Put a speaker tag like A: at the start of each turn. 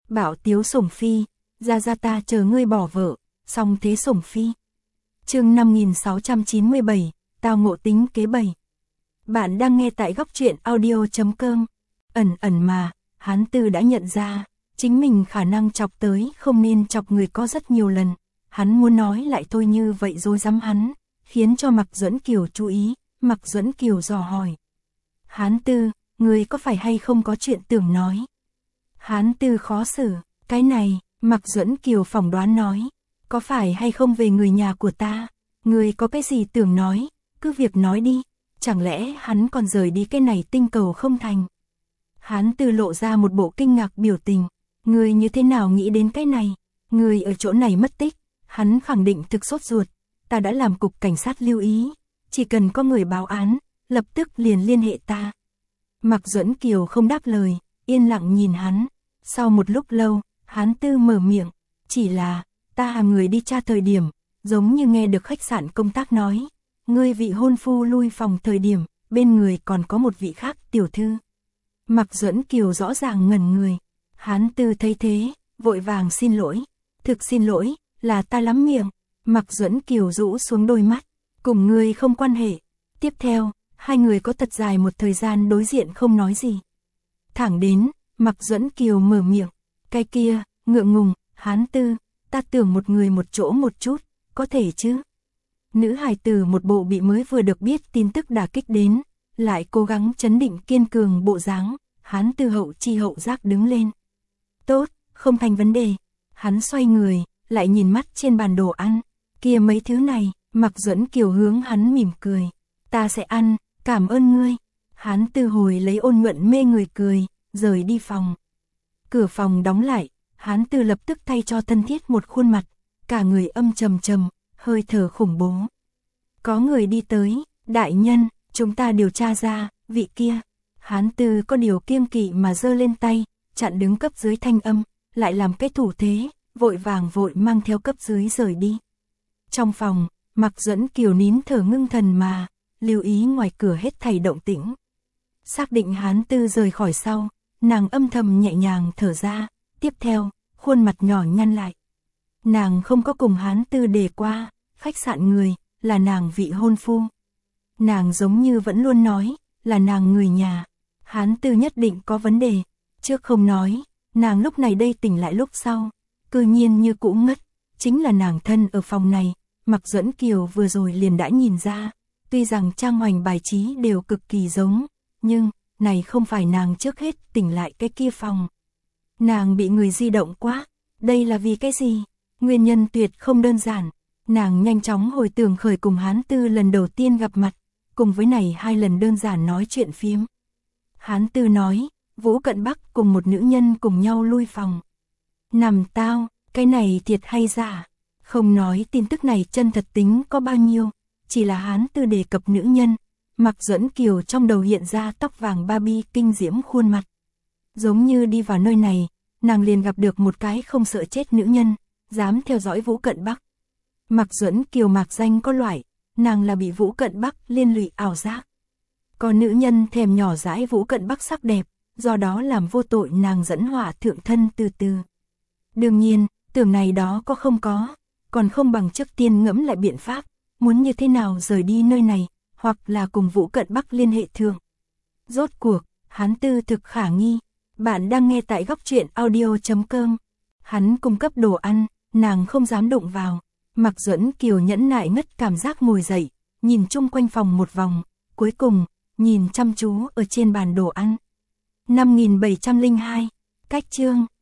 A: Bảo Tiếu sủng phi, ra ta chờ ngươi bỏ vợ, song thế sủng phi. Chương 5697, tao ngộ tính kế 7. Bạn đang nghe tại góc truyện audio.com. Ẩn mà, Hán Tư đã nhận ra, chính mình khả năng chọc tới không nên chọc người có rất nhiều lần. Hắn muốn nói lại thôi như vậy rồi dám hắn, khiến cho Mạc Duẫn Kiều chú ý. Mạc Duẫn Kiều dò hỏi: Hán Tư, người có phải hay không có chuyện tưởng nói? Hán Tư khó xử: cái này, Mạc Duẫn Kiều phỏng đoán nói, có phải hay không về người nhà của ta? Người có cái gì tưởng nói, cứ việc nói đi, chẳng lẽ hắn còn rời đi cái này tinh cầu không thành? Hán Tư lộ ra một bộ kinh ngạc biểu tình: người như thế nào nghĩ đến cái này? Người ở chỗ này mất tích, hắn khẳng định thực sốt ruột, ta đã làm cục cảnh sát lưu ý, chỉ cần có người báo án, lập tức liền liên hệ ta. Mạc Duẫn Kiều không đáp lời, yên lặng nhìn hắn. Sau một lúc lâu, Hán Tư mở miệng: chỉ là, ta hàm người đi tra thời điểm, giống như nghe được khách sạn công tác nói, ngươi vị hôn phu lui phòng thời điểm, bên người còn có một vị khác tiểu thư. Mạc Duẫn Kiều rõ ràng ngẩn người. Hán Tư thấy thế, vội vàng xin lỗi: thực xin lỗi, là ta lắm miệng. Mạc Duẫn Kiều rũ xuống đôi mắt: cùng ngươi không quan hệ. Tiếp theo, hai người có thật dài một thời gian đối diện không nói gì. Thẳng đến, Mạc Duẫn Kiều mở miệng: cái kia, ngượng ngùng, Hán Tư, ta tưởng một người một chỗ một chút, có thể chứ? Nữ hài tử một bộ bị mới vừa được biết tin tức đả kích đến, lại cố gắng trấn định kiên cường bộ dáng. Hán Tư hậu chi hậu giác đứng lên: tốt, không thành vấn đề. Hắn xoay người, lại nhìn mắt trên bàn đồ ăn, kia mấy thứ này. Mạc Duẫn Kiều hướng hắn mỉm cười: ta sẽ ăn, cảm ơn ngươi. Hán Tư hồi lấy ôn nhuận mê người cười, rời đi phòng. Cửa phòng đóng lại, Hán Tư lập tức thay cho thân thiết một khuôn mặt, cả người âm trầm trầm, hơi thở khủng bố. Có người đi tới: đại nhân, chúng ta điều tra ra, vị kia. Hán Tư có điều kiêng kỵ mà giơ lên tay, chặn đứng cấp dưới thanh âm, lại làm cái thủ thế, vội vàng vội mang theo cấp dưới rời đi. Trong phòng, Mạc Duẫn Kiều nín thở ngưng thần mà lưu ý ngoài cửa hết thảy động tĩnh. Xác định Hán Tư rời khỏi sau, nàng âm thầm nhẹ nhàng thở ra, tiếp theo, khuôn mặt nhỏ nhăn lại. Nàng không có cùng Hán Tư đề qua, khách sạn người, là nàng vị hôn phu. Nàng giống như vẫn luôn nói, là nàng người nhà. Hán Tư nhất định có vấn đề, trước không nói, nàng lúc này đây tỉnh lại lúc sau, cư nhiên như cũ ngất, chính là nàng thân ở phòng này. Mạc Duẫn Kiều vừa rồi liền đã nhìn ra, tuy rằng trang hoành bài trí đều cực kỳ giống, nhưng, này không phải nàng trước hết tỉnh lại cái kia phòng. Nàng bị người di động quá, đây là vì cái gì? Nguyên nhân tuyệt không đơn giản. Nàng nhanh chóng hồi tưởng khởi cùng Hán Tư lần đầu tiên gặp mặt, cùng với này hai lần đơn giản nói chuyện phiếm. Hán Tư nói, Vũ Cận Bắc cùng một nữ nhân cùng nhau lui phòng. Nằm tao, cái này thiệt hay giả? Không nói tin tức này chân thật tính có bao nhiêu, chỉ là Hán Tư đề cập nữ nhân, Mạc Duẫn Kiều trong đầu hiện ra tóc vàng Barbie kinh diễm khuôn mặt. Giống như đi vào nơi này, nàng liền gặp được một cái không sợ chết nữ nhân, dám theo dõi Vũ Cận Bắc. Mạc Duẫn Kiều mạc danh có loại, nàng là bị Vũ Cận Bắc liên lụy ảo giác. Có nữ nhân thèm nhỏ dãi Vũ Cận Bắc sắc đẹp, do đó làm vô tội nàng dẫn họa thượng thân từ từ. Đương nhiên, tưởng này đó có không có, còn không bằng trước tiên ngẫm lại biện pháp, muốn như thế nào rời đi nơi này, hoặc là cùng Vũ Cận Bắc liên hệ thượng. Rốt cuộc, Hán Tư thực khả nghi. Bạn đang nghe tại góc truyện audio.com. Hắn cung cấp đồ ăn, nàng không dám đụng vào. Mạc Duẫn Kiều nhẫn nại ngất cảm giác ngồi dậy, nhìn chung quanh phòng một vòng, cuối cùng, nhìn chăm chú ở trên bàn đồ ăn. 5702, cách chương.